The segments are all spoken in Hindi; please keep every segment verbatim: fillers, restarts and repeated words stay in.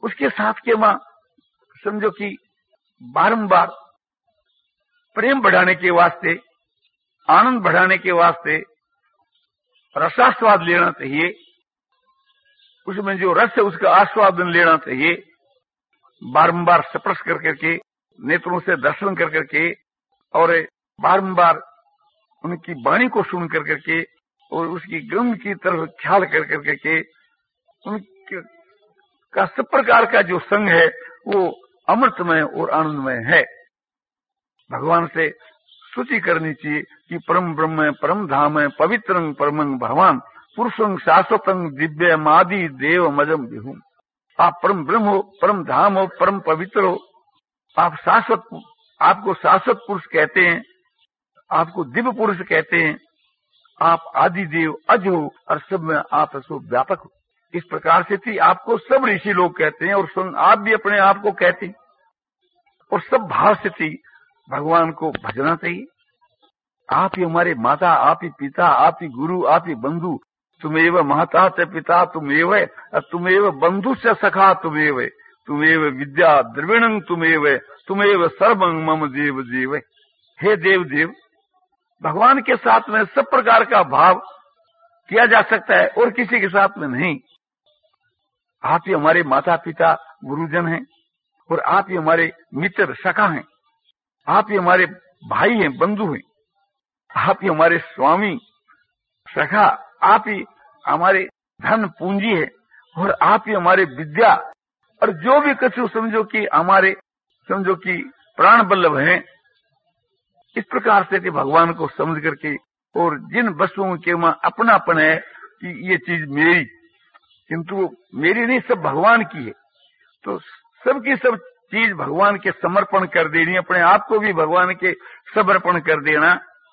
उसके साथ के मां समझो कि बारंबार प्रेम बढ़ाने के वास्ते, आनंद बढ़ाने के वास्ते रसास्वाद लेना चाहिए, उसमें जो रस है उसका आस्वादन लेना चाहिए। बारंबार स्पर्श कर करके, नेत्रों से दर्शन कर करके और बारंबार उनकी वाणी को सुन कर करके और उसकी गंध की तरफ ख्याल कर कर करके उनके का सब प्रकार का जो संग है वो अमृतमय और आनंदमय है। भगवान से स्तुति करनी चाहिए कि परम ब्रह्म है, परम धाम है, पवित्रं परमं भगवान पुरुषं शाश्वतं दिव्यम आदि देव मजम विहू। आप परम ब्रह्म हो, परम धाम हो, परम पवित्र हो, आप शाश्वत, आपको शाश्वत पुरुष कहते हैं, आपको दिव्य पुरुष कहते हैं, आप आदि देव अज हो और सब में आप सो व्यापक हो। इस प्रकार से थी आपको सब ऋषि लोग कहते हैं और स्वयं आप भी अपने आप को कहते हैं। और सब भाव से थी भगवान को भजना चाहिए। आप ही हमारे माता, आप ही पिता, आप ही गुरु, आप ही बंधु, तुमेव महता च पिता तुमेव, तुमेव बंधु से सखा तुमेव, तुमेव विद्या द्रविणं तुमेव, तुमेव सर्वं मम देव देव। हे देव देव, भगवान के साथ में सब प्रकार का भाव किया जा सकता है और किसी के साथ में नहीं। आप ही हमारे माता पिता गुरुजन हैं और आप ही हमारे मित्र सखा हैं, आप ही हमारे भाई हैं, बंधु हैं, आप ही हमारे स्वामी सखा, आप ही हमारे धन पूंजी है और आप ही हमारे विद्या और जो भी कुछ समझो कि हमारे समझो कि प्राण बल्लभ हैं। इस प्रकार से कि भगवान को समझ करके और जिन वस्तुओं के में अपनापन है कि ये चीज मेरी, किंतु मेरी नहीं, सब भगवान की है, तो सबकी सब चीज भगवान के समर्पण कर देनी, अपने आप को भी भगवान के समर्पण कर देना।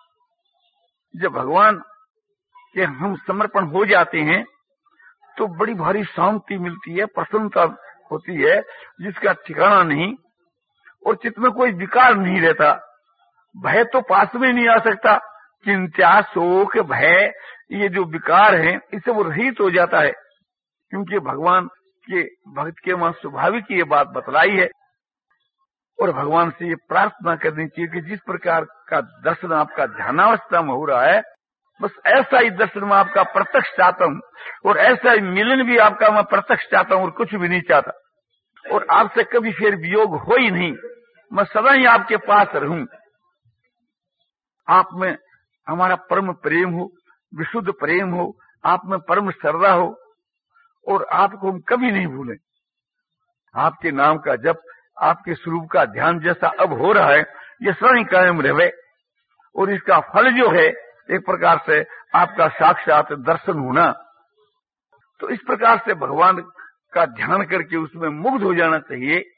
जब भगवान के हम समर्पण हो जाते हैं तो बड़ी भारी शांति मिलती है, प्रसन्नता होती है जिसका ठिकाना नहीं, और चित्त में कोई विकार नहीं रहता। भय तो पास में नहीं आ सकता, चिंता शोक भय ये जो विकार है इससे वो रहित हो जाता है, क्योंकि भगवान के भक्त के वहां स्वाभाविक ये बात बतलाई है। और भगवान से ये प्रार्थना करनी चाहिए कि जिस प्रकार का दर्शन आपका ध्यानावस्था में हो रहा है, बस ऐसा ही दर्शन में आपका प्रत्यक्ष चाहता हूँ और ऐसा ही मिलन भी आपका मैं प्रत्यक्ष चाहता हूँ और कुछ भी नहीं चाहता, और आपसे कभी फिर वियोग हो ही नहीं, मैं सदा ही आपके पास रहूं। आप में हमारा परम प्रेम हो, विशुद्ध प्रेम हो, आप में परम श्रद्धा हो और आपको हम कभी नहीं भूलें। आपके नाम का जप, आपके स्वरूप का ध्यान जैसा अब हो रहा है ये सदा ही कायम रहे, और इसका फल जो है एक प्रकार से आपका साक्षात दर्शन होना। तो इस प्रकार से भगवान का ध्यान करके उसमें मुग्ध हो जाना चाहिए।